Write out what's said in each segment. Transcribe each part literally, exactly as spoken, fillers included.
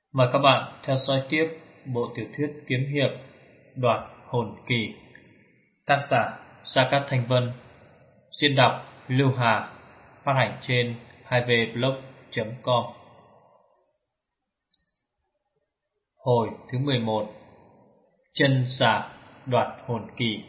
Mời các bạn theo dõi tiếp bộ tiểu thuyết kiếm hiệp Đoạt Hồn Kỳ, tác giả Gia Cát Thanh Vân, diễn đọc Lưu Hà, phát hành trên hai v blog chấm com. Hồi thứ mười một, Chân giả đoạt hồn kỳ.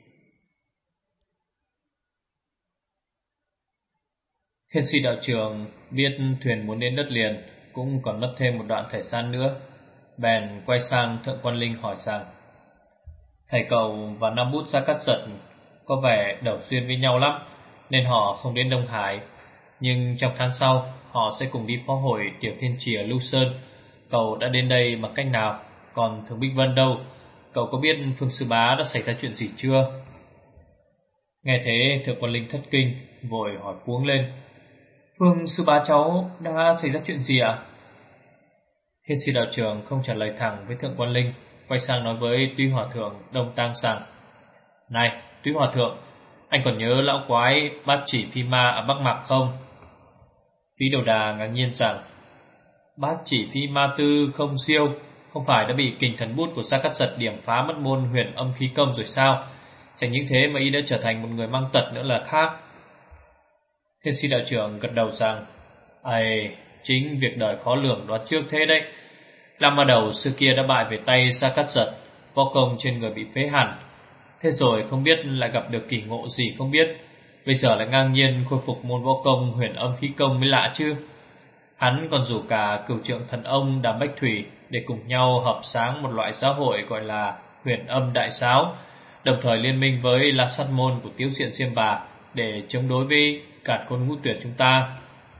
Thiên sĩ đạo trưởng biết thuyền muốn đến đất liền, cũng còn mất thêm một đoạn thời gian nữa, bèn quay sang Thượng Quan Linh hỏi rằng: thầy cậu và Nam Bút Gia Cát Giật có vẻ đầu duyên với nhau lắm, nên họ không đến Đông Hải. Nhưng trong tháng sau họ sẽ cùng đi phó hội Tiểu Thiên Trì ở Lưu Sơn. Cậu đã đến đây bằng cách nào? Còn Thường Bích Vân đâu? Cậu có biết Phương Sư Bá đã xảy ra chuyện gì chưa? Nghe thế Thượng Quan Linh thất kinh, vội hỏi cuống lên: Phương Sư Bá cháu đã xảy ra chuyện gì ạ? Thiên sĩ đạo trưởng không trả lời thẳng với Thượng Quan Linh, quay sang nói với Túy Hòa Thượng Đông Tang rằng: Này Túy Hòa Thượng, anh còn nhớ lão quái Bát Chỉ Phi Ma ở Bắc Mạc không? Túy Đầu Đà ngạc nhiên rằng: Bát Chỉ Phi Ma Tư không siêu, không phải đã bị kình thần bút của Gia Cát Giật điểm phá mất môn huyền âm khí công rồi sao? Chẳng những thế mà y đã trở thành một người mang tật nữa là khác. Thiên sĩ đạo trưởng gật đầu rằng: Ây, chính việc đời khó lường đoán trước thế đấy. Lam Ma Đầu xưa kia đã bại về tay Gia Cát Giật, võ công trên người bị phế hẳn. Thế rồi không biết lại gặp được kỳ ngộ gì không biết, bây giờ lại ngang nhiên khôi phục môn võ công huyền âm khí công mới lạ chứ. Hắn còn rủ cả Cửu Trượng Thần Ông Đàm Bách Thủy để cùng nhau hợp sáng một loại giáo hội gọi là Huyền Âm Đại Giáo, đồng thời liên minh với La Sát Môn của Tiếu Diện Diêm Bà để chống đối với Càn Khôn Ngũ Tuyệt chúng ta.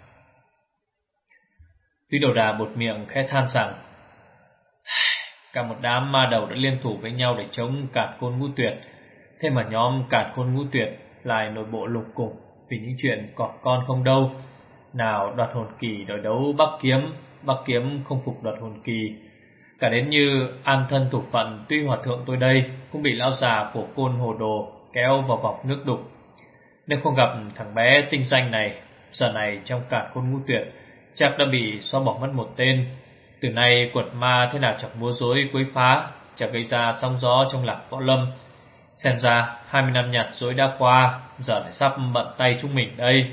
Túy Đầu Đà bột miệng khẽ than rằng: Cả một đám ma đầu đã liên thủ với nhau để chống Càn Khôn Ngũ Tuyệt, thế mà nhóm Càn Khôn Ngũ Tuyệt lại nội bộ lục cục vì những chuyện cọp con không đâu. Nào đoạt hồn kỳ đòi đấu Bắc Kiếm, Bắc Kiếm không phục đoạt hồn kỳ. Cả đến như an thân thủ phận Tuy Hòa Thượng tôi đây cũng bị lão già của Côn Hồ Đồ kéo vào vòng nước đục. Nếu không gặp thằng bé tinh danh này, giờ này trong Càn Khôn Ngũ Tuyệt chắc đã bị xóa bỏ mất một tên. Từ nay quật ma thế nào chẳng múa rối quấy phá, chẳng gây ra sóng gió trong lạc võ lâm. Xem ra hai mươi năm nhặt rối đã qua, giờ lại sắp bận tay chúng mình đây.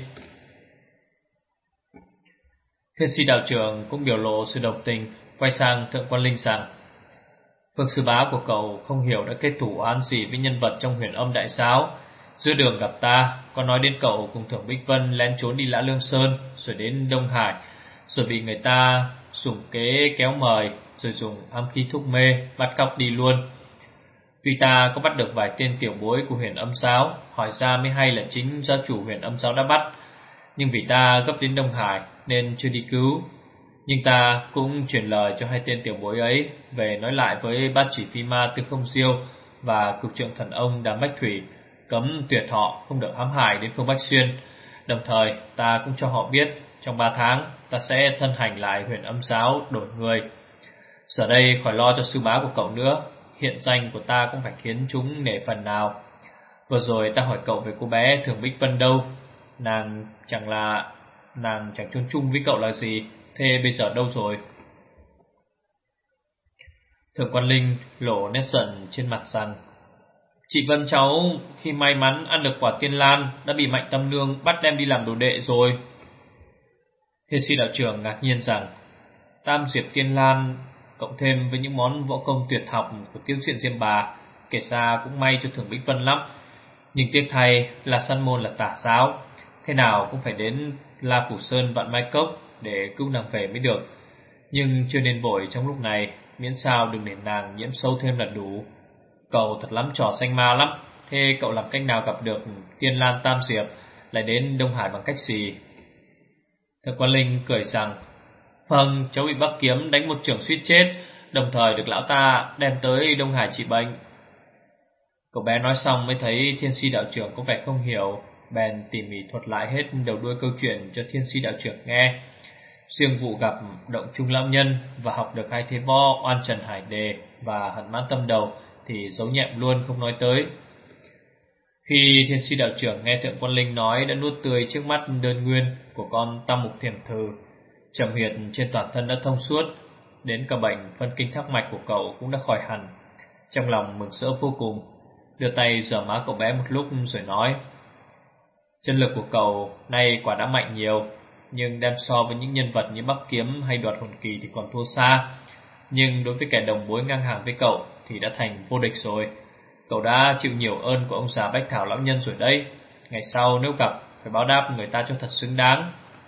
Thiên sĩ đạo trưởng cũng biểu lộ sự đồng tình, quay sang Thượng Quan Linh rằng: Phương Sư Bá của cậu không hiểu đã kết thủ oán gì với nhân vật trong Huyền Âm Đại Giáo. Giữa đường gặp ta, có nói đến cậu cùng Thưởng Bích Vân lén trốn đi Lã Lương Sơn, rồi đến Đông Hải, rồi bị người ta dùng kế kéo mời, rồi dùng ám khí thúc mê, bắt cóc đi luôn. Tuy ta có bắt được vài tên tiểu bối của Huyền Âm Giáo, hỏi ra mới hay là chính gia chủ Huyền Âm Giáo đã bắt, nhưng vì ta gấp đến Đông Hải nên chưa đi cứu. Nhưng ta cũng truyền lời cho hai tên tiểu bối ấy về nói lại với Bát Chỉ Phi Ma Tư Không Siêu và Cửu Trượng Thần Ông Đàm Bách Thủy, cấm tuyệt họ không được hãm hại đến Phương Bách Xuyên. Đồng thời ta cũng cho họ biết trong ba tháng ta sẽ thân hành lại Huyền Âm Giáo đổi người. Giờ đây khỏi lo cho sư bá của cậu nữa, hiện danh của ta cũng phải khiến chúng nể phần nào. Vừa rồi ta hỏi cậu về cô bé Thường Bích Vân đâu, Nàng chẳng là Nàng chẳng chôn chung với cậu là gì, thế bây giờ đâu rồi? Thượng Quan Linh lộ nét giận trên mặt rằng: Chị Vân cháu khi may mắn ăn được quả tiên lan đã bị Mạnh Tâm Nương bắt đem đi làm đồ đệ rồi. Thiên sĩ đạo trưởng ngạc nhiên rằng: Tam diệp tiên lan cộng thêm với những món võ công tuyệt học của Tiếu Diện Diêm Bà, kể ra cũng may cho Thường Bích Vân lắm. Nhưng tiếc thay là Săn Môn là tà giáo, thế nào cũng phải đến La Phủ Sơn Vạn Mai Cốc để cứu nàng về mới được. Nhưng chưa nên vội trong lúc này, miễn sao đừng để nàng nhiễm sâu thêm là đủ. Cậu thật lắm trò xanh ma lắm. Thế cậu làm cách nào gặp được Tiên Lan Tam Diệp, lại đến Đông Hải bằng cách gì? Thượng Quan Linh cười rằng: Vâng, cháu bị Bắc Kiếm đánh một chưởng suýt chết, đồng thời được lão ta đem tới Đông Hải trị bệnh. Cậu bé nói xong mới thấy Thiên sĩ đạo trưởng có vẻ không hiểu, bèn tỉ mỉ thuật lại hết đầu đuôi câu chuyện cho Thiên sĩ đạo trưởng nghe. Riêng vụ gặp Động Trung Lão Nhân và học được hai thế võ Oan Trần Hải Đề và Hận Mãn Tâm Đầu thì giấu nhẹm luôn không nói tới. Khi Thiên sĩ đạo trưởng nghe Thượng Quan Linh nói, đã nuốt tươi trước mắt đơn nguyên của con Tam Mục Thiểm Thử, trầm huyệt trên toàn thân đã thông suốt, đến cả bệnh phân kinh thác mạch của cậu cũng đã khỏi hẳn. Trong lòng mừng rỡ vô cùng, đưa tay giở má cậu bé một lúc rồi nói: chân lực của cậu nay quả đã mạnh nhiều, nhưng đem so với những nhân vật như Bắc Kiếm hay Đoạt Hồn Kỳ thì còn thua xa. Nhưng đối với kẻ đồng bối ngang hàng với cậu thì đã thành vô địch rồi. Cậu đã chịu nhiều ơn của ông già Bách Thảo lão nhân rồi đấy. Ngày sau nếu gặp phải báo đáp người ta cho thật xứng đáng.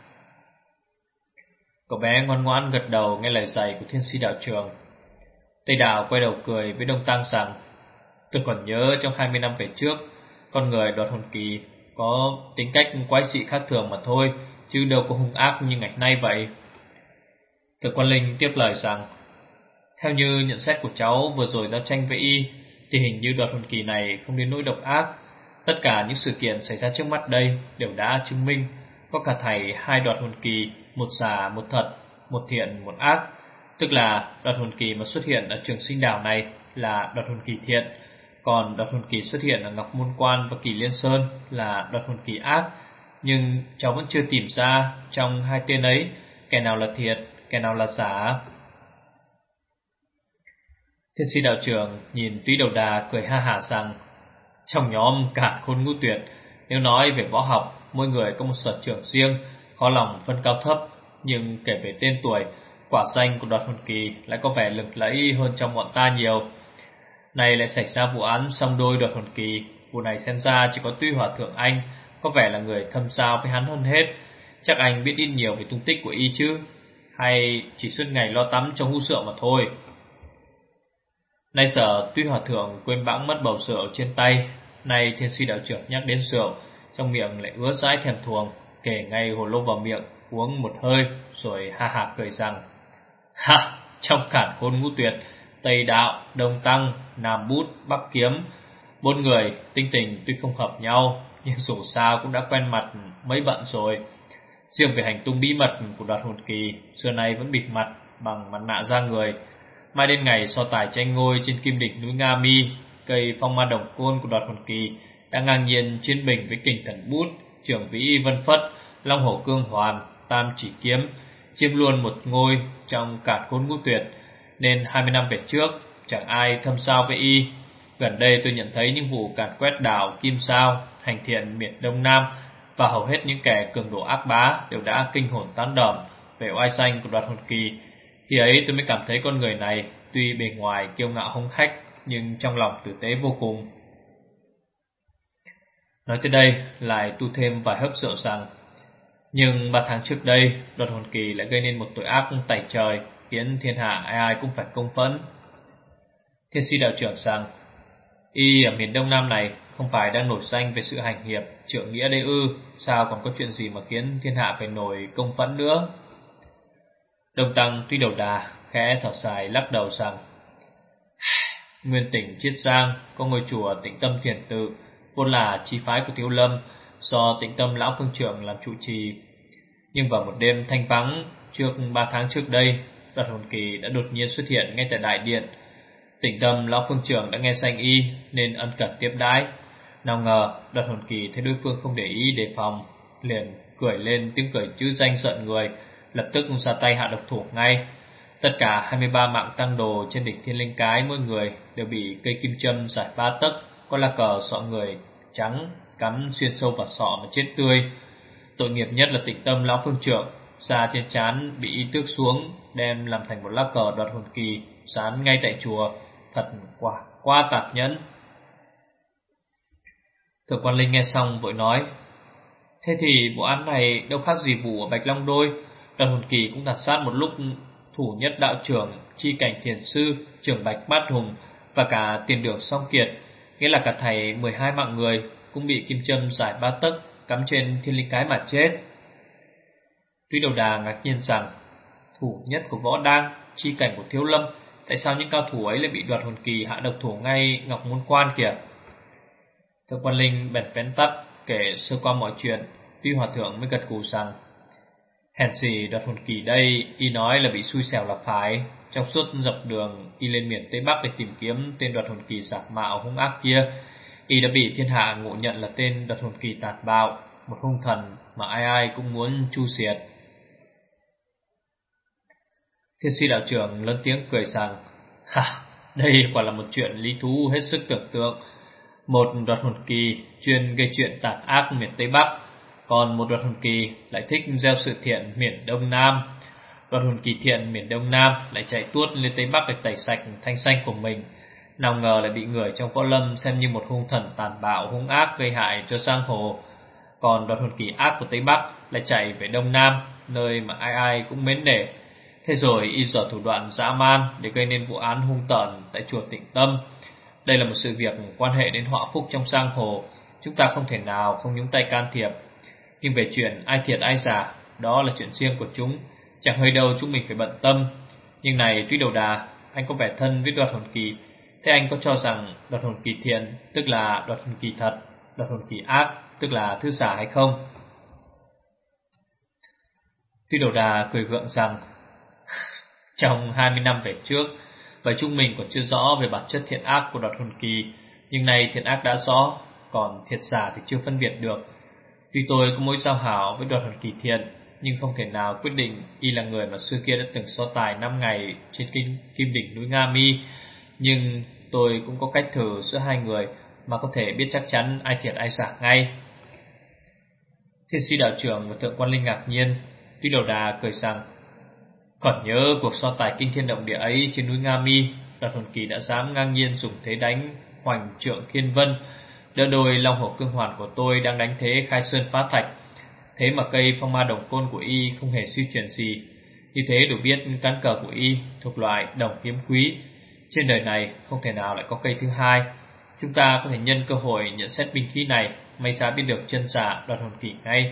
Cậu bé ngoan ngoãn gật đầu nghe lời dạy của thiên sĩ đạo trường. Tây Đào quay đầu cười với Đông Tăng rằng: tôi còn nhớ trong hai mươi năm về trước, con người Đoạt Hồn Kỳ có tính cách quái dị khác thường mà thôi, chứ đâu có hung ác như ngày nay vậy. Thượng Quan Linh tiếp lời rằng: theo như nhận xét của cháu vừa rồi giao tranh với y, thì hình như Đoạt Hồn Kỳ này không đến nỗi độc ác. Tất cả những sự kiện xảy ra trước mắt đây đều đã chứng minh có cả thảy hai Đoạt Hồn Kỳ, một giả một thật, một thiện một ác. Tức là Đoạt Hồn Kỳ mà xuất hiện ở Trường Sinh Đảo này là Đoạt Hồn Kỳ thiện, còn Đoạt Hồn Kỳ xuất hiện ở Ngọc Môn Quan và Kỳ Liên Sơn là Đoạt Hồn Kỳ ác. Nhưng cháu vẫn chưa tìm ra trong hai tên ấy kẻ nào là thiệt, kẻ nào là giả. Thiên sĩ đạo trưởng nhìn Túy Đầu Đà cười ha hả rằng: trong nhóm Càn Khôn Ngũ Tuyệt, nếu nói về võ học, mỗi người có một sở trường riêng, khó lòng phân cao thấp. Nhưng kể về tên tuổi, quả danh của Đoạt Hồn Kỳ lại có vẻ lừng lẫy hơn trong bọn ta nhiều. Này lại xảy ra vụ án song đôi Đoạt Hồn Kỳ. Vụ này xem ra chỉ có Tuy Hòa Thượng anh có vẻ là người thâm giao với hắn hơn hết. Chắc anh biết ít nhiều về tung tích của y chứ, hay chỉ suốt ngày lo tắm trong hũ rượu mà thôi. Nay giờ Tuy Hòa Thượng quên bẵng mất bầu rượu trên tay. Nay thiên sĩ đạo trưởng nhắc đến rượu, trong miệng lại ứa dãi thèm thuồng, kể ngay hồ lô vào miệng, uống một hơi rồi ha hả cười rằng: ha, trong Càn Khôn Ngũ Tuyệt, Tây Đạo, Đông Tăng, Nam Bút, Bắc Kiếm, bốn người tinh tình tuy không hợp nhau, nhưng dù sao cũng đã quen mặt mấy bận rồi. Riêng về hành tung bí mật của Đoạt Hồn Kỳ, xưa nay vẫn bịt mặt bằng mặt nạ da người. Mai đến ngày so tài tranh ngôi trên kim đỉnh núi Nga Mi, cây phong ma đồng côn của Đoạt Hồn Kỳ đang ngang nhiên chiến bình với Kình Thần Bút, Trưởng Vĩ Vân Phất, Long Hổ Cương Hoàn, Tam Chỉ Kiếm, chiếm luôn một ngôi trong Càn Khôn Ngũ Tuyệt. Nên hai mươi năm về trước chẳng ai thâm giao với y. Gần đây tôi nhận thấy những vụ càn quét đảo Kim Sao, hành thiện miền Đông Nam, và hầu hết những kẻ cường độ ác bá đều đã kinh hồn tán đòn về oai danh của Đoạt Hồn Kỳ. Khi ấy tôi mới cảm thấy con người này tuy bề ngoài kiêu ngạo hung hách, nhưng trong lòng tử tế vô cùng. Nói tới đây lại tu thêm vài hớp rượu rằng: nhưng ba tháng trước đây, Đoạt Hồn Kỳ lại gây nên một tội ác tày trời, khiến thiên hạ ai ai cũng phải công phẫn. Thiên sĩ đạo trưởng rằng: y ở miền Đông Nam này không phải đang nổi danh về sự hành hiệp, trượng nghĩa đây ư? Sao còn có chuyện gì mà khiến thiên hạ phải nổi công phẫn nữa? Đông Tăng Tuy Đầu Đà khẽ thở dài lắc đầu rằng: nguyên tỉnh Chiết Giang có ngôi chùa Tĩnh Tâm Thiền Tự, vốn là chi phái của Thiếu Lâm, do Tĩnh Tâm lão phương trưởng làm trụ trì. Nhưng vào một đêm thanh vắng trước ba tháng trước đây, Đoạt Hồn Kỳ đã đột nhiên xuất hiện ngay tại đại điện. Tĩnh Tâm lão phương trưởng đã nghe danh y nên ân cần tiếp đãi. Nào ngờ Đoạt Hồn Kỳ thấy đối phương không để ý đề phòng, liền cười lên tiếng cười chữ danh giận người, lập tức ra tay hạ độc thủ ngay. Tất cả hai mươi ba mạng tăng đồ trên đỉnh Thiên Linh Cái mỗi người đều bị cây kim châm dài ba tấc, có lá cờ sọ người trắng cắm xuyên sâu vào sọ mà chết tươi. Tội nghiệp nhất là Tĩnh Tâm lão phương trưởng, da trên trán bị y tước xuống, đem làm thành một lá cờ Đoạt Hồn Kỳ dán ngay tại chùa. Thật quả quá tàn nhẫn. Thượng Quan Linh nghe xong vội nói: thế thì vụ án này đâu khác gì vụ ở Bạch Long Đôi. Đoạt Hồn Kỳ cũng tàn sát một lúc thủ nhất đạo trưởng, chi cảnh thiền sư, trưởng Bạch Bát Hùng và cả tiền đường Song Kiệt, nghĩa là cả thầy mười hai mạng người cũng bị kim châm dài ba tấc cắm trên Thiên Linh Cái mà chết. Tuy Đầu Đà ngạc nhiên rằng: thủ nhất của võ đang, chi cảnh của Thiếu Lâm, tại sao những cao thủ ấy lại bị Đoạt Hồn Kỳ hạ độc thủ ngay Ngọc Môn Quan kìa? Thượng Quan Linh bèn vén tắt kể sơ qua mọi chuyện. Tuy Hòa Thượng mới gật gù rằng: hèn gì Đoạt Hồn Kỳ đây, y nói là bị xui xẻo là phải. Trong suốt dọc đường y lên miền Tây Bắc để tìm kiếm tên Đoạt Hồn Kỳ giả mạo hung ác kia, y đã bị thiên hạ ngộ nhận là tên Đoạt Hồn Kỳ tàn bạo, một hung thần mà ai ai cũng muốn chu diệt. Thiên sĩ đạo trưởng lớn tiếng cười rằng: "Ha, đây quả là một chuyện lý thú hết sức tưởng tượng. Một đoạt hồn kỳ chuyên gây chuyện tàn ác miền Tây Bắc, còn một đoạt hồn kỳ lại thích gieo sự thiện miền Đông Nam. Đoạt hồn kỳ thiện miền Đông Nam lại chạy tuốt lên Tây Bắc để tẩy sạch thanh danh của mình. Nào ngờ lại bị người trong võ lâm xem như một hung thần tàn bạo hung ác gây hại cho giang hồ. Còn đoạt hồn kỳ ác của Tây Bắc lại chạy về Đông Nam, nơi mà ai ai cũng mến nể. Thế rồi y dở thủ đoạn dã man để gây nên vụ án hung tợn tại chùa Tịnh Tâm. Đây là một sự việc quan hệ đến họa phúc trong giang hồ, chúng ta không thể nào không nhúng tay can thiệp. Nhưng về chuyện ai thiệt ai giả, đó là chuyện riêng của chúng, chẳng hơi đâu chúng mình phải bận tâm. Nhưng này Túy Đầu Đà, anh có vẻ thân với đoạt hồn kỳ. Thế anh có cho rằng đoạt hồn kỳ thiện tức là đoạt hồn kỳ thật, đoạt hồn kỳ ác tức là thứ giả hay không?" Túy Đầu Đà cười gượng rằng: "Trong hai mươi năm về trước, vậy chúng mình còn chưa rõ về bản chất thiện ác của đoạt hồn kỳ, nhưng nay thiện ác đã rõ, còn thiệt giả thì chưa phân biệt được. Tuy tôi có mối giao hảo với đoạt hồn kỳ thiện, nhưng không thể nào quyết định y là người mà xưa kia đã từng so tài năm ngày trên kinh kim đỉnh núi Nga Mi. Nhưng tôi cũng có cách thử giữa hai người mà có thể biết chắc chắn ai thiệt ai giả ngay." Thiên sĩ đạo trưởng và Thượng Quan Linh ngạc nhiên. Túy Đầu Đà cười rằng: "Còn nhớ cuộc so tài kinh thiên động địa ấy trên núi Nga Mi, đoạt hồn kỳ đã dám ngang nhiên dùng thế đánh hoành trượng thiên vân, đỡ đôi long hổ cương hoàn của tôi đang đánh thế khai sơn phá thạch. Thế mà cây phong ma đồng côn của y không hề suy chuyển gì. Như thế đủ biết cán cờ của y thuộc loại đồng kiếm quý. Trên đời này không thể nào lại có cây thứ hai. Chúng ta có thể nhân cơ hội nhận xét binh khí này, may ra biết được chân giả đoạt hồn kỳ ngay."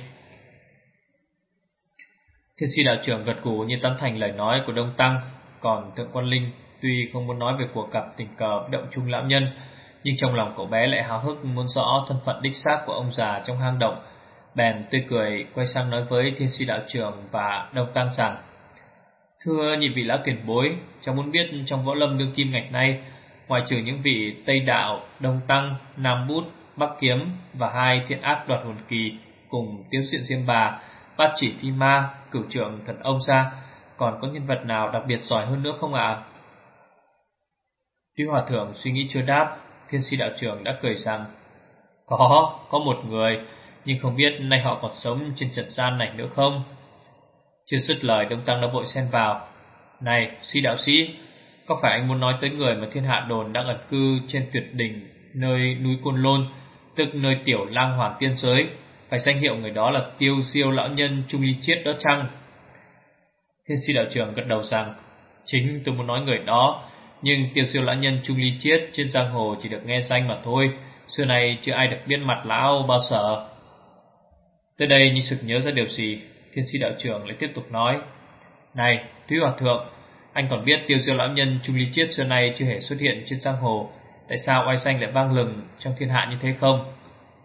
Thiên sĩ đạo trưởng gật gù như tán thành lời nói của Đông Tăng. Còn Thượng Quan Linh tuy không muốn nói về cuộc gặp tình cờ với Động Trung lão nhân, nhưng trong lòng cậu bé lại háo hức muốn rõ thân phận đích xác của ông già trong hang động. Bèn tươi cười quay sang nói với Thiên sĩ đạo trưởng và Đông Tăng rằng: "Thưa nhị vị lão tiền bối, cháu muốn biết trong võ lâm đương kim ngạch nay, ngoài trừ những vị Tây Đạo, Đông Tăng, Nam Bút, Bắc Kiếm và hai thiện ác đoạt hồn kỳ cùng Tiếu Diện Diêm Bà, Bát Chỉ Phi Ma, Cửu Trượng Thần Ông ra, còn có nhân vật nào đặc biệt giỏi hơn nữa không ạ?" À? Tuy Hòa Thượng suy nghĩ chưa đáp, Thiên sĩ đạo trưởng đã cười rằng: Có, có một người, nhưng không biết nay họ còn sống trên trần gian này nữa không?" Chưa dứt lời, Đông Tăng đã vội xen vào: "Này, sĩ đạo sĩ, có phải anh muốn nói tới người mà thiên hạ đồn đang ẩn cư trên tuyệt đỉnh nơi núi Côn Lôn, tức nơi tiểu lang hoàn tiên giới, phải danh hiệu người đó là Tiêu Diêu lão nhân Trung Ly Chiết đó chăng?" Thiên sĩ đạo trưởng gật đầu rằng: "Chính tôi muốn nói người đó, nhưng Tiêu Diêu lão nhân Trung Ly Chiết trên giang hồ chỉ được nghe danh mà thôi, xưa nay chưa ai được biết mặt lão bao giờ." Tới đây như sực nhớ ra điều gì, Thiên sĩ đạo trưởng lại tiếp tục nói: "Này, Thúy Hòa Thượng, anh còn biết Tiêu Diêu lão nhân Trung Ly Chiết xưa nay chưa hề xuất hiện trên giang hồ, tại sao oai danh lại vang lừng trong thiên hạ như thế không?"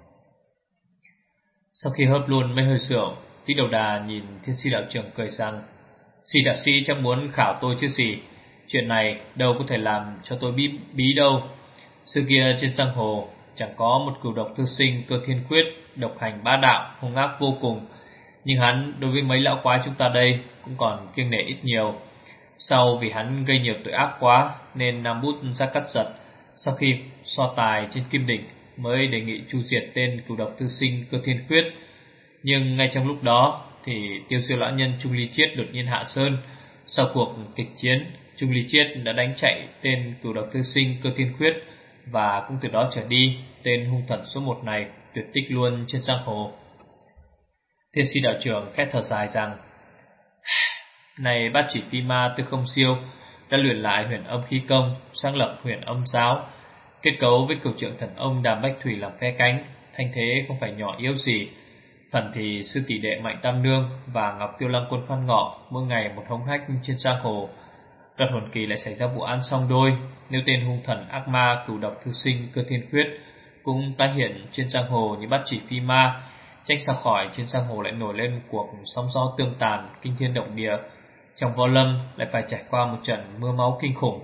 Sau khi hớp luôn mấy hơi rượu, Túy Đầu Đà nhìn Thiên sĩ đạo trưởng cười rằng: "Sĩ đạo sĩ chắc muốn khảo tôi chứ gì? Chuyện này đâu có thể làm cho tôi bí, bí đâu. Xưa kia trên giang hồ chẳng có một cửu độc thư sinh Cơ Thiên Quyết độc hành bá đạo hung ác vô cùng, nhưng hắn đối với mấy lão quái chúng ta đây cũng còn kiêng nể ít nhiều. Sau vì hắn gây nhiều tội ác quá nên Nam Bút ra cắt giật, sau khi so tài trên Kim Đỉnh mới đề nghị tru diệt tên cửu độc thư sinh Cơ Thiên Quyết. Nhưng ngay trong lúc đó thì Tiêu Diêu lão nhân Trung Ly Chiết đột nhiên hạ sơn. Sau cuộc kịch chiến, Trung Ly Chiết đã đánh chạy tên cửu độc thư sinh Cơ Thiên Quyết, và cũng từ đó trở đi tên hung thần số một này tuyệt tích luôn trên giang hồ." Thiên sĩ đạo trưởng khẽ thở dài rằng: "Này Bát Chỉ Phi Ma Tư Không Siêu đã luyện lại huyền âm khí công, sáng lập huyền âm giáo, kết cấu với Cửu Trượng Thần Ông Đàm Bách Thủy làm phe cánh, thanh thế không phải nhỏ yếu gì. Phần thì sư tỷ đệ Mạnh Tam Nương và Ngọc Tiêu Lăng Quân Phan Ngọ mỗi ngày một hống hách trên giang hồ. Đoạt hồn kỳ lại xảy ra vụ án song đôi, nếu tên hung thần ác ma cửu độc thư sinh Cơ Thiên Quyết cũng tái hiện trên giang hồ như Bát Chỉ Phi Ma, tránh sao khỏi trên giang hồ lại nổi lên một cuộc sóng gió tương tàn kinh thiên động địa, trong võ lâm lại phải trải qua một trận mưa máu kinh khủng."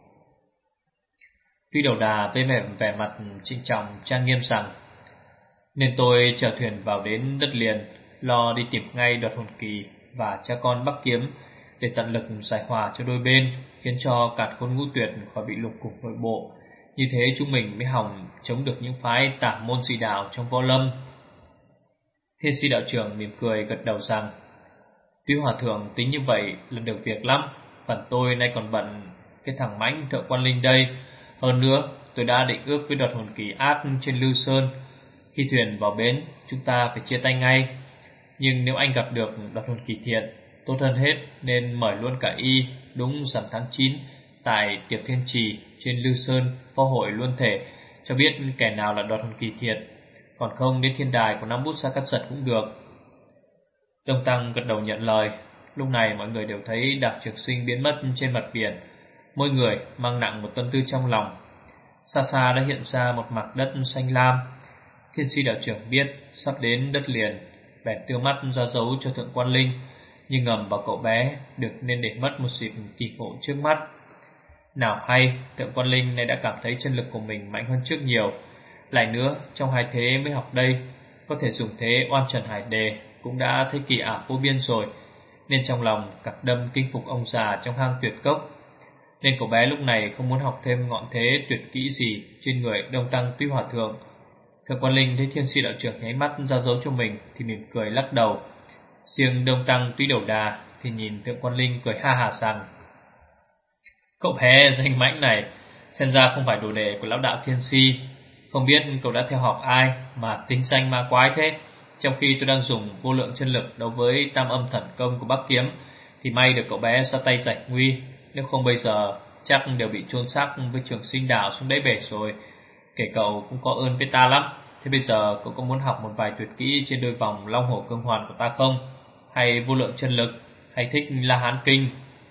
Tuy Đầu Đà với vẻ vẻ mặt trịnh trọng trang nghiêm rằng: "Nên tôi chở thuyền vào đến đất liền, lo đi tìm ngay đoạt hồn kỳ và cha con Bắc Kiếm để tận lực giải hòa cho đôi bên, khiến cho càn khôn ngũ tuyệt khỏi bị lục cục nội bộ. Như thế chúng mình mới hòng chống được những phái tả môn dị đạo trong võ lâm. Thiên Si đạo trưởng mỉm cười gật đầu rằng: Tuy hòa thượng tính như vậy là được việc lắm, phần tôi nay còn bận cái thằng mãnh Thượng Quan Linh đây. Hơn nữa tôi đã định ước với đoạt hồn kỳ ác trên Lư Sơn, khi thuyền vào bến chúng ta phải chia tay ngay. Nhưng nếu anh gặp được đoạt hồn kỳ thiện, tốt hơn hết nên mời luôn cả y đúng rằm tháng chín tại tiệc Thiên Trì trên Lư Sơn phó hội luôn thể, cho biết kẻ nào là đoạt hồn kỳ thiện. Còn không đến thiên đài của Nam Bút Sa Cát Giật cũng được. Đông Tăng gật đầu nhận lời. Lúc này mọi người đều thấy Đạp Trường Sinh biến mất trên mặt biển, mỗi người mang nặng một tâm tư trong lòng. Xa xa đã hiện ra một mặt đất xanh lam. Thiên Si đạo trưởng biết sắp đến đất liền, bèn đưa mắt ra dấu cho Thượng Quan Linh, nhưng ngầm bảo cậu bé được nên để mất một dịp kỳ ngộ trước mắt. Nào hay Thượng Quan Linh này đã cảm thấy chân lực của mình mạnh hơn trước nhiều. Lại nữa, trong hai thế mới học đây, có thể dùng thế oan trần hải đề cũng đã thấy kỳ ảo vô biên rồi, nên trong lòng cặp đâm kinh phục ông già trong hang tuyệt cốc. Nên cậu bé lúc này không muốn học thêm ngọn thế tuyệt kỹ gì trên người Đông Tăng Tuy Hòa Thượng. Thượng Quan Linh thấy Thiên Si đạo trưởng nháy mắt ra dấu cho mình thì mỉm cười lắc đầu. Riêng Đông Tăng Tuy Đầu Đà thì nhìn Thượng Quan Linh cười ha hà rằng: Cậu bé danh mãnh này xem ra không phải đồ đệ của lão đạo Thiên Si. Không biết cậu đã theo học ai mà tính danh ma quái thế. Trong khi tôi đang dùng vô lượng chân lực đấu với tam âm thần công của Bắc Kiếm, thì may được cậu bé ra tay giải nguy. Nếu không bây giờ chắc đều bị chôn xác với Trường Sinh đạo xuống đáy bể rồi. Kể cậu cũng có ơn với ta lắm. Thế bây giờ cậu có muốn học một vài tuyệt kỹ trên đôi vòng Long Hổ Cương Hoàn của ta không? Hay vô lượng chân lực? Hay thích La Hán Kinh?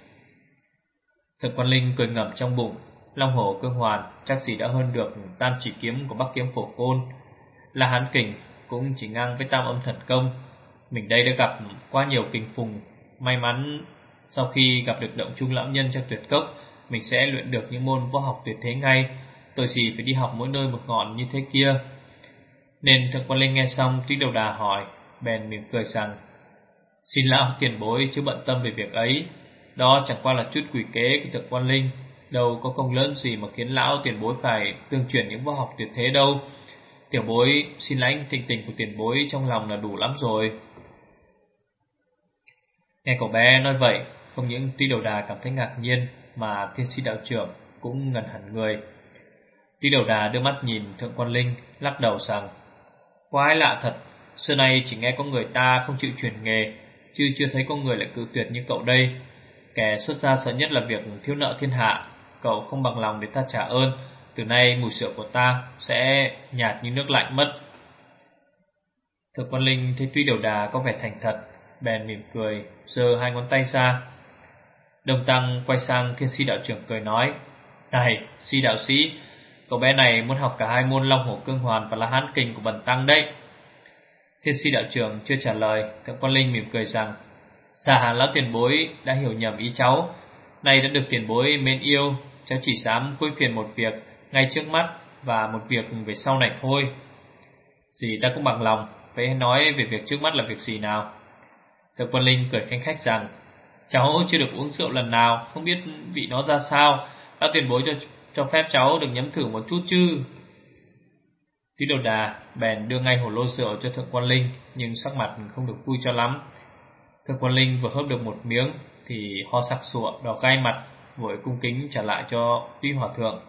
Thượng Quan Linh cười ngầm trong bụng. Long Hổ Cương Hoàn chắc gì đã hơn được tam chỉ kiếm của Bắc Kiếm Phổ Côn. La Hán Kình cũng chỉ ngang với tam âm thần công. Mình đây đã gặp quá nhiều kình phùng. May mắn sau khi gặp được Động Trung lão nhân trong tuyệt cốc, mình sẽ luyện được những môn võ học tuyệt thế ngay. Tôi gì phải đi học mỗi nơi một ngọn như thế kia. Nên Thượng Quan Linh nghe xong Tuy Đầu Đà hỏi, bèn mỉm cười rằng: Xin lão tiền bối chứ bận tâm về việc ấy. Đó chẳng qua là chút quỷ kế của Thượng Quan Linh, đâu có công lớn gì mà khiến lão tiền bối phải tương truyền những võ học tuyệt thế đâu. Tiểu bối xin lãnh tình tình của tiền bối trong lòng là đủ lắm rồi. Nghe cậu bé nói vậy, không những Tuy Đầu Đà cảm thấy ngạc nhiên, mà Thiên Si đạo trưởng cũng ngẩn hẳn người. Tuy Đầu Đà đưa mắt nhìn Thượng Quan Linh, lắc đầu rằng: Quái lạ thật, xưa nay chỉ nghe có người ta không chịu chuyển nghề, chứ chưa thấy có người lại cự tuyệt như cậu đây. Kẻ xuất gia sợ nhất là việc thiếu nợ thiên hạ. Cậu không bằng lòng để ta trả ơn, từ nay mùi rượu của ta sẽ nhạt như nước lạnh mất. Thượng Quan Linh thấy Tuy Đầu Đà có vẻ thành thật, bèn mỉm cười, giơ hai ngón tay ra. Đồng Tăng quay sang Thiên Si đạo trưởng cười nói: Này Si đạo sĩ, cậu bé này muốn học cả hai môn Long Hổ Cương Hoàn và La Hán Kình của bần tăng đấy. Thiên Si đạo trưởng chưa trả lời, Thượng Quan Linh mỉm cười rằng: Dạ lão tiền bối đã hiểu nhầm ý cháu. Nay đã được tiền bối mến yêu, cháu chỉ dám quấy phiền một việc ngay trước mắt và một việc về sau này thôi. Dì ta cũng bằng lòng. Vậy hãy nói về việc trước mắt là việc gì nào? Thượng Quan Linh cười khanh khách rằng: Cháu chưa được uống rượu lần nào, không biết vị nó ra sao. Lão tiền bối cho, cho phép cháu được nhấm thử một chút chứ. Tuy Đầu Đà bèn đưa ngay hồ lô rượu cho Thượng Quan Linh, nhưng sắc mặt không được vui cho lắm. Thượng Quan Linh vừa hớp được một miếng thì ho sặc sụa, đỏ gai mặt, vội cung kính trả lại cho Tuy Hòa Thượng.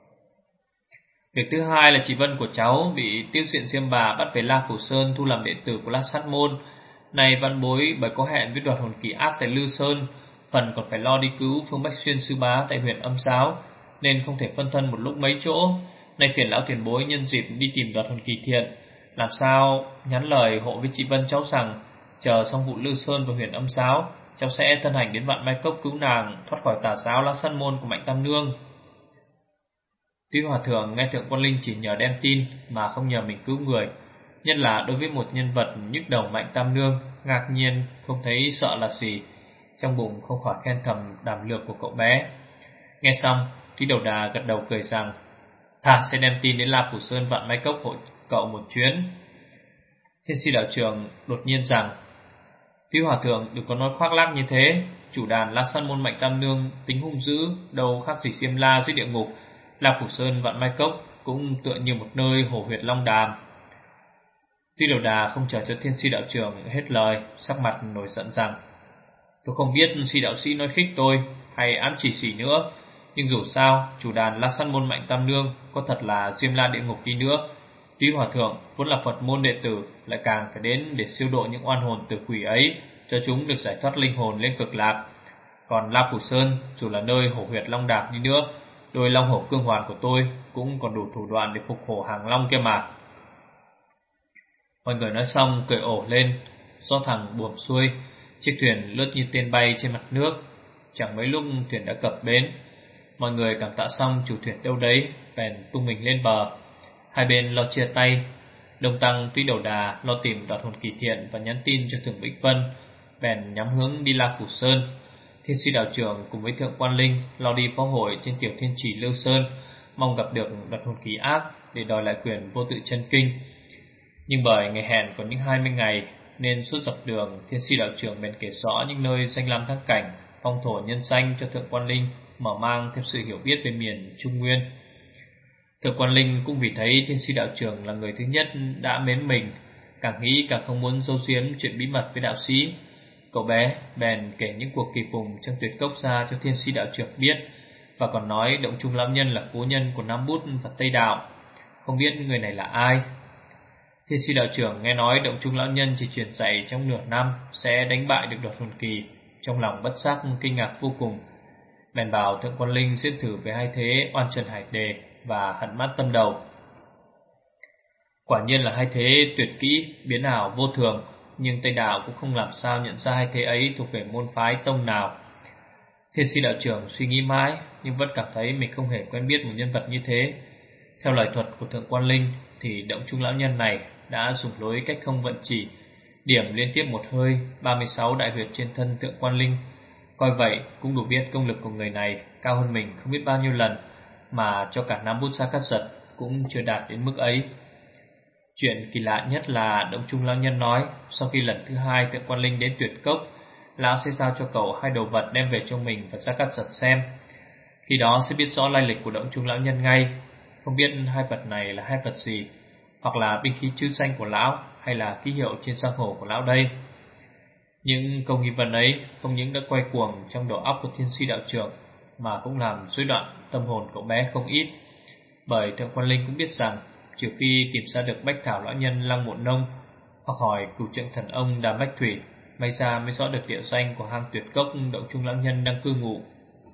Việc thứ hai là chị Vân của cháu bị Tiêu Diện Diêm Bà bắt về La Phủ Sơn thu làm đệ tử của La Sát Môn. Này văn bối bởi có hẹn với đoạt hồn kỳ ác tại Lư Sơn, phần còn phải lo đi cứu Phương Bách Xuyên sư bá tại huyện Âm Giáo, nên không thể phân thân một lúc mấy chỗ. Nay phiền lão tiền bối nhân dịp đi tìm đoạt hồn kỳ thiện, làm sao nhắn lời hộ với chị Vân cháu rằng chờ xong vụ Lư Sơn và huyện Âm Giáo, cháu sẽ thân hành đến Vạn Mai Cốc cứu nàng thoát khỏi tà giáo La Sát Môn của Mạnh Tam Nương. Tuy Hòa Thượng nghe Thượng Quan Linh chỉ nhờ đem tin mà không nhờ mình cứu người, nhất là đối với một nhân vật nhức đầu Mạnh Tam Nương, ngạc nhiên không thấy sợ là gì, trong bụng không khỏi khen thầm đảm lược của cậu bé. Nghe xong, Tuy Đầu Đà gật đầu cười rằng: Thà sẽ đem tin đến La Phủ Sơn Vạn Mai Cốc hộ cậu một chuyến. Thiên Si đạo trưởng đột nhiên rằng: Tuy hòa thượng đừng có nói khoác lác như thế. Chủ đàn La San Môn Mạnh Tam Nương tính hung dữ, đâu khác gì Xiêm La dưới địa ngục. La Phủ Sơn Vạn Mai Cốc cũng tựa như một nơi hổ huyệt long đàm. Tuy Đầu Đà không chờ cho Thiên Si đạo trưởng hết lời, sắc mặt nổi giận rằng: tôi không biết Si đạo sĩ nói khích tôi hay ám chỉ xỉ nữa, nhưng dù sao chủ đàn La San Môn Mạnh Tam Nương có thật là Diêm La địa ngục đi nữa, Tuy hòa thượng vốn là Phật môn đệ tử, lại càng phải đến để siêu độ những oan hồn tử quỷ ấy, cho chúng được giải thoát linh hồn lên cực lạc. Còn La Phủ Sơn dù là nơi hổ huyệt long đạp đi nữa, đôi long hổ cương hoàn của tôi cũng còn đủ thủ đoạn để phục hổ hàng long kia mà. Mọi người nói xong cười ổ lên. Do thẳng buồm xuôi, chiếc thuyền lướt như tên bay trên mặt nước. Chẳng mấy lúc thuyền đã cập bến. Mọi người cảm tạ xong chủ thuyền đâu đấy, bèn tung mình lên bờ. Hai bên lo chia tay. Đông Tăng tuy Đầu Đà lo tìm đoạt hồn kỳ thiện và nhắn tin cho Thường Vĩnh Vân, bèn nhắm hướng đi La Phủ Sơn. Thiên Si đạo trưởng cùng với Thượng Quan Linh lo đi phó hội trên Tiểu Thiên Chỉ Lưu Sơn, mong gặp được đoạt hồn kỳ ác để đòi lại quyền vô tự chân kinh. Nhưng bởi ngày hẹn còn những hai mươi ngày, nên suốt dọc đường Thiên Si đạo trưởng bèn kể rõ những nơi danh lam thắng cảnh, phong thổ nhân danh cho Thượng Quan Linh, mở mang thêm sự hiểu biết về miền Trung Nguyên. Thượng Quan Linh cũng vì thấy Thiên Si đạo trưởng là người thứ nhất đã mến mình, càng nghĩ càng không muốn giấu giếm chuyện bí mật với đạo sĩ. Cậu bé bèn kể những cuộc kỳ phùng trong tuyệt cốc ra cho Thiên Si đạo trưởng biết, và còn nói Động Trung lão nhân là cố nhân của Nam Bút và Tây Đạo. Không biết người này là ai. Thiên Si đạo trưởng nghe nói Động Trung lão nhân chỉ truyền dạy trong nửa năm sẽ đánh bại được đoạt hồn kỳ, trong lòng bất giác kinh ngạc vô cùng. Bèn bảo Thượng Quan Linh diễn thử về hai thế Oan Trần Hải Đề và Hận Mắt Tâm Đầu. Quả nhiên là hai thế tuyệt kỹ biến ảo vô thường, nhưng Tây Đạo cũng không làm sao nhận ra hai thế ấy thuộc về môn phái tông nào. Thiên Si đạo trưởng suy nghĩ mãi, nhưng vẫn cảm thấy mình không hề quen biết một nhân vật như thế. Theo lời thuật của Thượng Quan Linh thì Động Trung lão nhân này đã dùng lối cách không vận chỉ, điểm liên tiếp một hơi ba mươi sáu đại huyệt trên thân Thượng Quan Linh. Coi vậy cũng đủ biết công lực của người này cao hơn mình không biết bao nhiêu lần, mà cho cả Nam Bút Sa Cát Giật cũng chưa đạt đến mức ấy. Chuyện kỳ lạ nhất là Động Trung lão nhân nói, sau khi lần thứ hai Thượng Quan Linh đến tuyệt cốc, lão sẽ giao cho cậu hai đồ vật đem về cho mình và Sa Cát Giật xem. Khi đó sẽ biết rõ lai lịch của Động Trung lão nhân ngay. Không biết hai vật này là hai vật gì, hoặc là binh khí chư danh của lão, hay là ký hiệu trên giang hồ của lão đây. Những câu nghi vấn ấy không những đã quay cuồng trong đầu óc của Thiên Si đạo trưởng, mà cũng làm rối loạn tâm hồn cậu bé không ít. Bởi Thượng Quan Linh cũng biết rằng, trừ phi tìm ra được Bách Thảo lão nhân Lăng Mộ Nông, hoặc hỏi cửu trượng thần ông Đàm Bách Thủy, may ra mới rõ được địa danh của hang tuyệt cốc Động Trung lão nhân đang cư ngụ.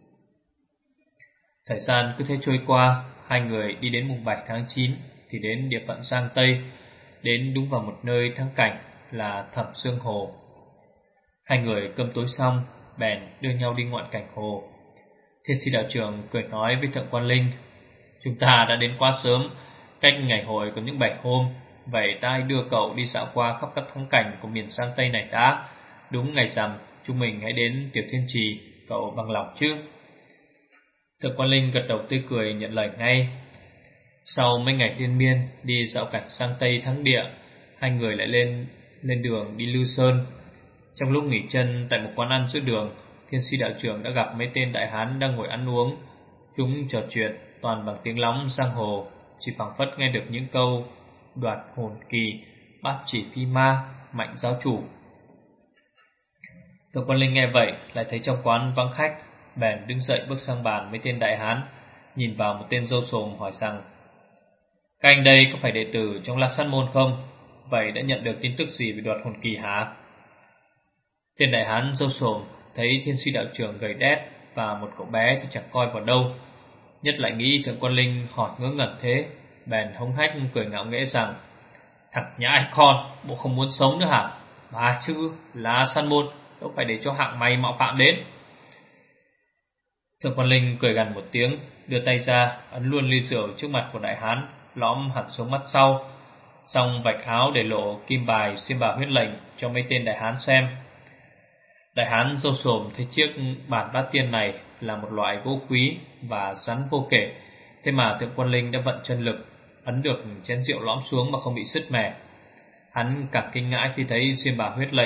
Thời gian cứ thế trôi qua, hai người đi đến mùng bảy tháng chín thì đến địa phận Giang Tây, đến đúng vào một nơi thắng cảnh là Thẩm Sương Hồ. Hai người cơm tối xong, bèn đưa nhau đi ngoạn cảnh hồ. Thiên Si đạo trưởng cười nói với Thượng Quan Linh: chúng ta đã đến quá sớm, cách ngày hội còn những bảy hôm, vậy ta hãy đưa cậu đi dạo qua khắp các thắng cảnh của miền Giang Tây này đã. Đúng ngày rằm chúng mình hãy đến Tiểu Thiên Trì, cậu bằng lòng chứ? Thượng Quan Linh gật đầu tươi cười nhận lời ngay. Sau mấy ngày liên miên đi dạo cảnh Giang Tây thắng địa, hai người lại lên lên đường đi Lư Sơn. Trong lúc nghỉ chân tại một quán ăn giữa đường, Thiên Si đạo trưởng đã gặp mấy tên đại hán đang ngồi ăn uống. Chúng trò chuyện toàn bằng tiếng lóng giang hồ, chỉ phảng phất nghe được những câu đoạt hồn kỳ, bát chỉ phi ma, mạnh giáo chủ. Thượng Quan Linh nghe vậy lại thấy trong quán vắng khách, bèn đứng dậy bước sang bàn mấy tên đại hán, nhìn vào một tên râu xồm hỏi rằng: các anh đây có phải đệ tử trong La Sát Môn không? Vậy đã nhận được tin tức gì về đoạt hồn kỳ hả? Tên đại hán râu xồm thấy Thiên Si đạo trưởng gầy đét và một cậu bé thì chẳng coi vào đâu, nhất lại nghĩ Thượng Quan Linh hỏi ngớ ngẩn thế, bèn hống hách cười ngạo nghễ rằng: thằng nhãi con, bộ không muốn sống nữa hả? Ba chữ La Sát Môn đâu phải để cho hạng mày mạo phạm đến. Thượng Quan Linh cười gằn một tiếng, đưa tay ra ấn luôn ly rượu trước mặt của đại hán, lõm hẳn xuống mắt sau, xong vạch áo để lộ kim bài xiêm bảo huyết lệnh cho mấy tên đại hán xem. Đại hán râu xồm thấy chiếc bản bát tiên này là một loại gỗ quý và rắn vô kể, thế mà Thượng Quan Linh đã vận chân lực ấn được chén rượu lõm xuống mà không bị sứt mẻ. Hắn càng kinh ngãi khi thấy xiêm bảo huyết lệnh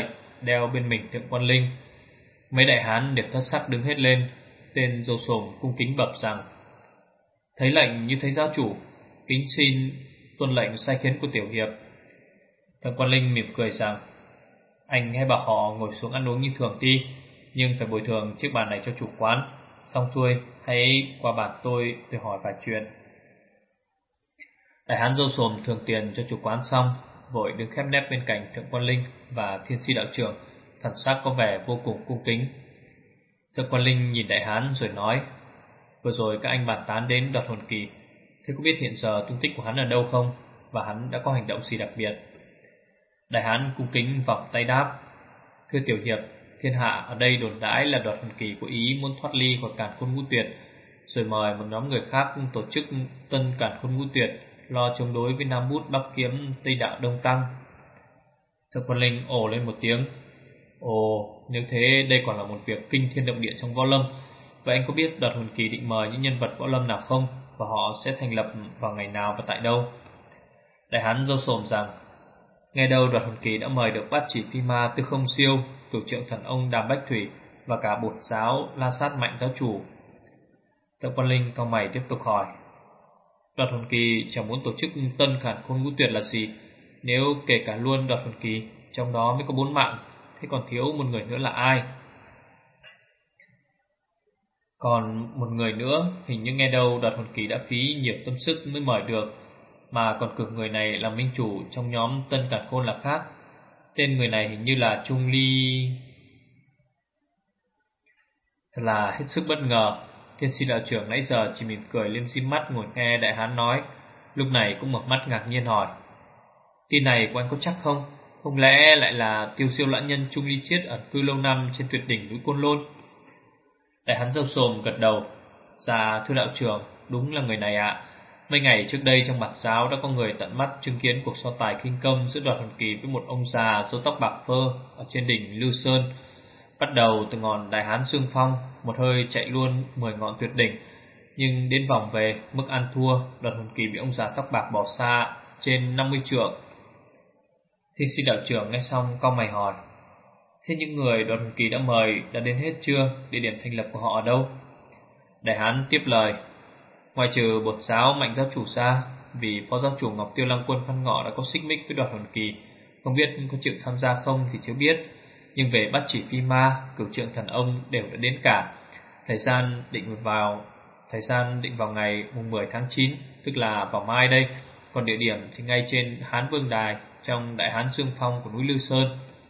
đeo bên mình Thượng Quan Linh. Mấy đại hán đều thất sắc đứng hết lên. Tên râu sồm cung kính bẩm rằng: Thấy lệnh như thấy giáo chủ, kính xin tuân lệnh sai khiến của tiểu hiệp. Thượng Quan Linh mỉm cười rằng: Anh hãy bảo họ ngồi xuống ăn uống như thường đi, nhưng phải bồi thường chiếc bàn này cho chủ quán. Xong xuôi hãy qua bàn tôi tôi hỏi vài chuyện. Đại hán râu sồm thưởng tiền cho chủ quán xong, vội đứng khép nép bên cạnh Thượng Quan Linh và Thiên Si đạo trưởng, thần sắc có vẻ vô cùng cung kính. Thượng Quan Linh nhìn đại hán rồi nói: Vừa rồi các anh bàn tán đến đoạt hồn kỳ, thế có biết hiện giờ tung tích của hắn ở đâu không, và hắn đã có hành động gì đặc biệt? Đại hán cung kính vòng tay đáp: Thưa tiểu hiệp, thiên hạ ở đây đồn đãi là đoạt hồn kỳ của Ý muốn thoát ly khỏi Càn Khôn Ngũ Tuyệt, rồi mời một nhóm người khác tổ chức tân Càn Khôn Ngũ Tuyệt, lo chống đối với Nam Bút, Bắc Kiếm, Tây Đạo, Đông Tăng. Thượng Quan Linh ồ lên một tiếng: Ồ, nếu thế đây còn là một việc kinh thiên động địa trong võ lâm. Vậy anh có biết đoạt hồn kỳ định mời những nhân vật võ lâm nào không, và họ sẽ thành lập vào ngày nào và tại đâu? Đại hán râu sồm rằng: Nghe đâu đoạt hồn kỳ đã mời được Bát Chỉ Phi Ma Tư Không Siêu, Cửu Trượng Thần Ông Đàm Bách Thủy và cả bột giáo La Sát Mạnh giáo chủ. Thượng Quan Linh cau mày tiếp tục hỏi: Đoạt hồn kỳ chẳng muốn tổ chức tân Càn Khôn Ngũ Tuyệt là gì? Nếu kể cả luôn đoạt hồn kỳ, trong đó mới có bốn mạng, thế còn thiếu một người nữa là ai? Còn một người nữa, hình như nghe đâu đoạt hồn kỳ đã phí nhiều tâm sức mới mời được, mà còn cử người này làm minh chủ trong nhóm tân Càn Khôn là khác. Tên người này hình như là Trung Ly. Thật là hết sức bất ngờ. Thiên Si đạo trưởng nãy giờ chỉ mỉm cười liêm diêm mắt ngồi nghe đại hán nói, lúc này cũng mở mắt ngạc nhiên hỏi: Tin này của anh có chắc không? Không lẽ lại là Tiêu Siêu lão nhân Trung Ly Chiết ẩn cư lâu năm trên tuyệt đỉnh núi Côn Lôn? Đại hán râu sồm gật đầu: Dạ thưa đạo trưởng, đúng là người này ạ. Mấy ngày trước đây trong bản giáo đã có người tận mắt chứng kiến cuộc so tài khinh công giữa đoạt hồn kỳ với một ông già râu tóc bạc phơ ở trên đỉnh Lưu Sơn. Bắt đầu từ ngọn Đại Hán Xương Phong, một hơi chạy luôn mười ngọn tuyệt đỉnh, nhưng đến vòng về mức ăn thua, đoạt hồn kỳ bị ông già tóc bạc bỏ xa trên năm mươi trượng. Thiên Si đạo trưởng nghe xong cau mày hỏi: Thế những người đoạt hồn kỳ đã mời đã đến hết chưa? Địa điểm thành lập của họ ở đâu? Đại hán tiếp lời: Ngoài trừ bột giáo Mạnh giáo chủ ra, vì phó giáo chủ Ngọc Tiêu Lăng Quân Phan Ngọ đã có xích mích với đoạt hồn kỳ, không biết có chịu tham gia không thì chưa biết. Nhưng về Bát Chỉ Phi Ma, Cửu Trượng Thần Ông đều đã đến cả. Thời gian định vào Thời gian định vào ngày mùng mười tháng chín, tức là vào mai đây. Còn địa điểm thì ngay trên Hán Vương Đài, trong Đại Hán Dương Phong của núi Lư Sơn.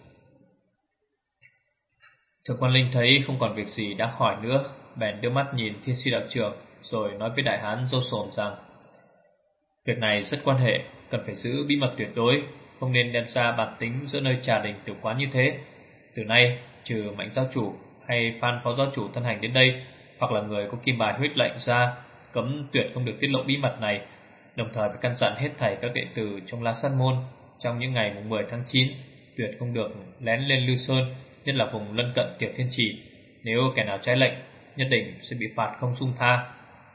Thượng Quan Linh thấy không còn việc gì đáng hỏi nữa, bèn đưa mắt nhìn Thiên Si đạo trưởng, rồi nói với đại hán râu sồm rằng: Việc này rất quan hệ, cần phải giữ bí mật tuyệt đối, không nên đem ra bản tính giữa nơi trà đình tiểu quán như thế. Từ nay, trừ Mạnh giáo chủ hay Phan phó giáo chủ thân hành đến đây, hoặc là người có kim bài huyết lệnh ra, cấm tuyệt không được tiết lộ bí mật này. Đồng thời phải căn dặn hết thảy các đệ tử trong La Sát môn, trong những ngày mùng mười tháng chín, tuyệt không được lén lên Lưu Sơn, nhất là vùng lân cận Tiểu Thiên Trì. Nếu kẻ nào trái lệnh, nhất định sẽ bị phạt không sung tha.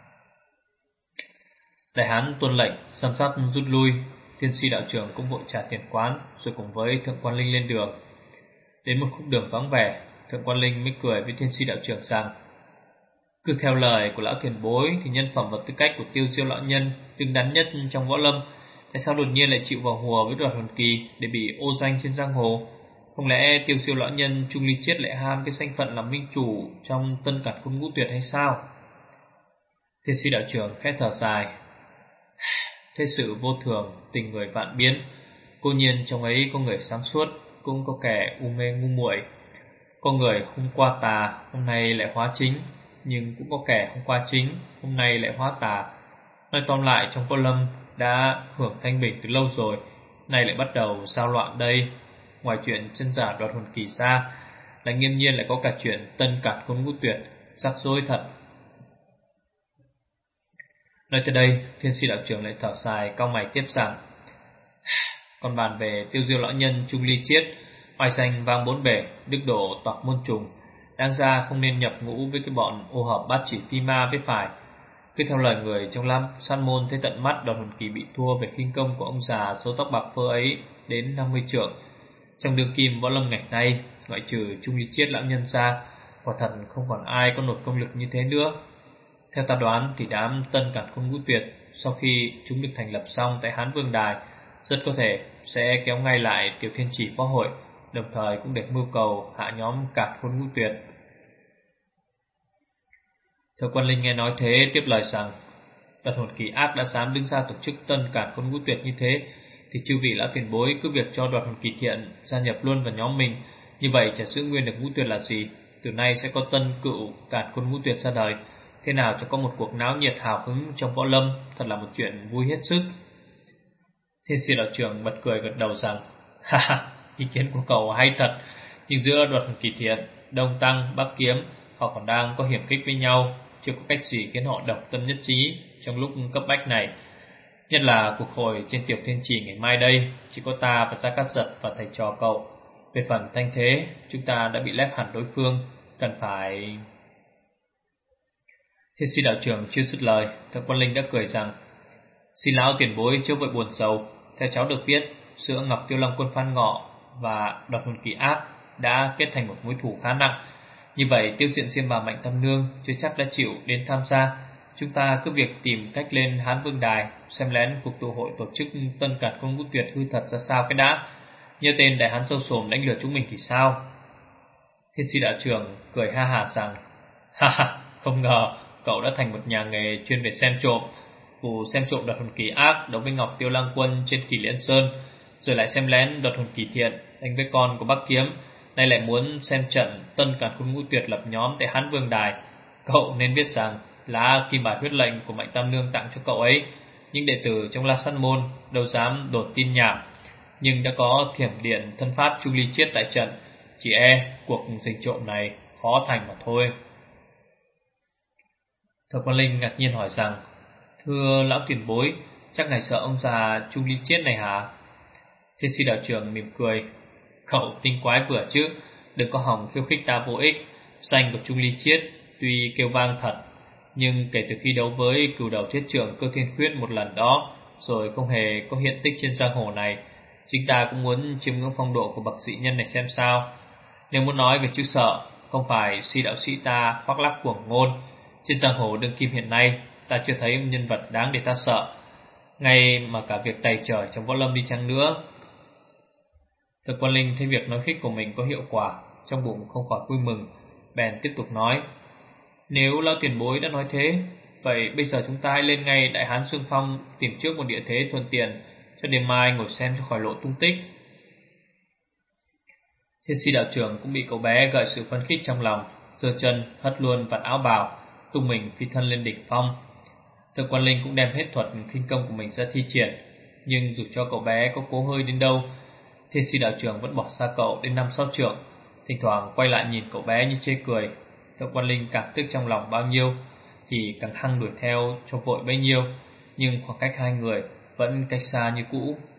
Đại hán tuân lệnh, xăm sắp rút lui. Thiên Si đạo trưởng cũng vội trả tiền quán, rồi cùng với Thượng Quan Linh lên đường. Đến một khúc đường vắng vẻ, Thượng Quan Linh mới cười với Thiên Si đạo trưởng rằng: Cứ theo lời của lão tiền bối thì nhân phẩm và tư cách của Tiêu Diêu lão nhân đứng đắn nhất trong võ lâm, tại sao đột nhiên lại chịu vào hùa với đoạt hồn kỳ để bị ô danh trên giang hồ? Không lẽ Tiêu Diêu lão nhân Trung Ly Chiết lại ham cái danh phận làm minh chủ trong tân Càn Khôn Ngũ Tuyệt hay sao? Thiên Si đạo trưởng khẽ thở dài: Thế sự vô thường, tình người vạn biến. Cô nhiên trong ấy có người sáng suốt, cũng có kẻ u mê ngu muội. Có người hôm qua tà, hôm nay lại hóa chính, nhưng cũng có kẻ hôm qua chính, hôm nay lại hóa tà. Nói tóm lại, trong võ lâm đã hưởng thanh bình từ lâu rồi, nay lại bắt đầu sao loạn đây. Ngoài chuyện chân giả đoạt hồn kỳ ra, lại nghiêm nhiên lại có cả chuyện tân Càn Khôn Ngũ Tuyệt, rắc rối thật. Nói tới đây, Thiên Si đạo trưởng lại thở dài cau mày tiếp rằng: Còn bàn về Tiêu Diêu lão nhân Trung Ly Chiết, oai danh vang bốn bể, đức độ tộc môn trùng, đáng ra không nên nhập ngũ với cái bọn ô hợp Bát Chỉ Phi Ma với phải. Cứ theo lời người trong Lam San môn thấy tận mắt đoạt hồn kỳ bị thua về khinh công của ông già số tóc bạc phơ ấy đến năm mươi trượng, Trong đương kim võ lâm ngày nay, ngoại trừ Trung Ly Chiết lão nhân ra, quả thật không còn ai có nổi công lực như thế nữa. Theo ta đoán thì đám Tân Càn Khôn Ngũ Tuyệt sau khi chúng được thành lập xong tại Hán Vương Đài, rất có thể sẽ kéo ngay lại Tiểu Thiên Chỉ Võ Hội, đồng thời cũng để mưu cầu hạ nhóm Càn Khôn Ngũ Tuyệt. Thượng Quan Linh nghe nói thế tiếp lời rằng, Đoạt Hồn Kỳ Ác đã dám đứng ra tổ chức Tân Càn Khôn Ngũ Tuyệt như thế, thì chư vị lão tiền bối cứ việc cho Đoạt Hồn Kỳ Thiện gia nhập luôn vào nhóm mình, như vậy chả giữ nguyên được Ngũ Tuyệt là gì. Từ nay sẽ có Tân Cựu Càn Khôn Ngũ Tuyệt ra đời, thế nào cho có một cuộc náo nhiệt hào hứng trong võ lâm, thật là một chuyện vui hết sức. Thiên Si đạo trưởng bật cười gật đầu rằng, ha ha, ý kiến của cậu hay thật, nhưng giữa Đoạt Hồn Kỳ Thiện, Đông Tăng, Bắc Kiếm, họ còn đang có hiểm khích với nhau, chưa có cách gì khiến họ độc tâm nhất trí trong lúc cấp bách này. Nhất là cuộc hội trên Tiểu Thiên Chỉ ngày mai đây, chỉ có ta và Gia Cát Giật và thầy trò cậu. Về phần thanh thế, chúng ta đã bị lép hẳn đối phương, cần phải... Thiên Si đạo trưởng chưa dứt lời, Thượng Quan Linh đã cười rằng, xin lão tiền bối chớ vội buồn sầu. Theo cháu được biết, giữa Ngọc Tiêu Long Quân Phan Ngọ và Đoạt Hồn Kỳ Ác đã kết thành một mối thù khá nặng. Như vậy tiêu diện Diêm Bà Mạnh Tam Nương chưa chắc đã chịu đến tham gia. Chúng ta cứ việc tìm cách lên Hán Vương Đài, xem lén cuộc tụ hội tổ chức Tân Càn Khôn Ngũ Tuyệt hư thật ra sao cái đã. Nhớ tên đại hán sâu sồm đánh lừa chúng mình thì sao? Thiên Si đạo trưởng cười ha hả rằng, ha ha, không ngờ cậu đã thành một nhà nghề chuyên về xem trộm. Vụ xem trộm Đoạt Hồn Kỳ Ác đấu với Ngọc Tiêu Lang Quân trên Kỳ Liên Sơn, rồi lại xem lén Đoạt Hồn Kỳ Thiện đánh với con của Bắc Kiếm, nay lại muốn xem trận Tân Càn Khôn Ngũ Tuyệt lập nhóm tại Hán Vương Đài. Cậu nên biết rằng lá kim bài huyết lệnh của Mạnh Tam Nương tặng cho cậu ấy, những đệ tử trong La Sát Môn đâu dám đột tin nhảm, nhưng đã có thiểm điện thân pháp Trung Ly Chiết tại trận, chỉ e cuộc giành trộm này khó thành mà thôi. Thượng Quan Linh ngạc nhiên hỏi rằng, thưa lão tiền bối, chắc ngài sợ ông già Trung Ly Chiết này hả? Thiên Si đạo trưởng mỉm cười, cậu tinh quái vừa chứ, đừng có hòng khiêu khích ta vô ích. Danh của Trung Ly Chiết tuy kêu vang thật, nhưng kể từ khi đấu với cửu đầu thiết trưởng Cơ Thiên Khuyết một lần đó, rồi không hề có hiện tích trên giang hồ này. Chính ta cũng muốn chiêm ngưỡng phong độ của bậc dị nhân này xem sao. Nếu muốn nói về chữ sợ, không phải Si đạo sĩ ta khoác lác cuồng ngôn. Trên giang hồ đương kim hiện nay, ta chưa thấy nhân vật đáng để ta sợ, ngay mà cả việc tày trời trong võ lâm đi chăng nữa. Thượng Quan Linh thấy việc nói khích của mình có hiệu quả, trong bụng không khỏi vui mừng, bèn tiếp tục nói, nếu lão tiền bối đã nói thế, vậy bây giờ chúng ta hãy lên ngay Đại Hán Xương Phong, tìm trước một địa thế thuận tiện, cho đêm mai ngồi xem cho khỏi lộ tung tích. Thiên Si đạo trưởng cũng bị cậu bé gợi sự phấn khích trong lòng, giơ chân hất luôn vạt áo bào, tung mình phi thân lên đỉnh phong. Thượng Quan Linh cũng đem hết thuật khinh công của mình ra thi triển, nhưng dù cho cậu bé có cố hơi đến đâu, Thiên Si đạo trưởng vẫn bỏ xa cậu đến năm sáu trượng, thỉnh thoảng quay lại nhìn cậu bé như chê cười. Thượng Quan Linh cảm tức trong lòng bao nhiêu thì càng hăng đuổi theo cho vội bấy nhiêu, nhưng khoảng cách hai người vẫn cách xa như cũ.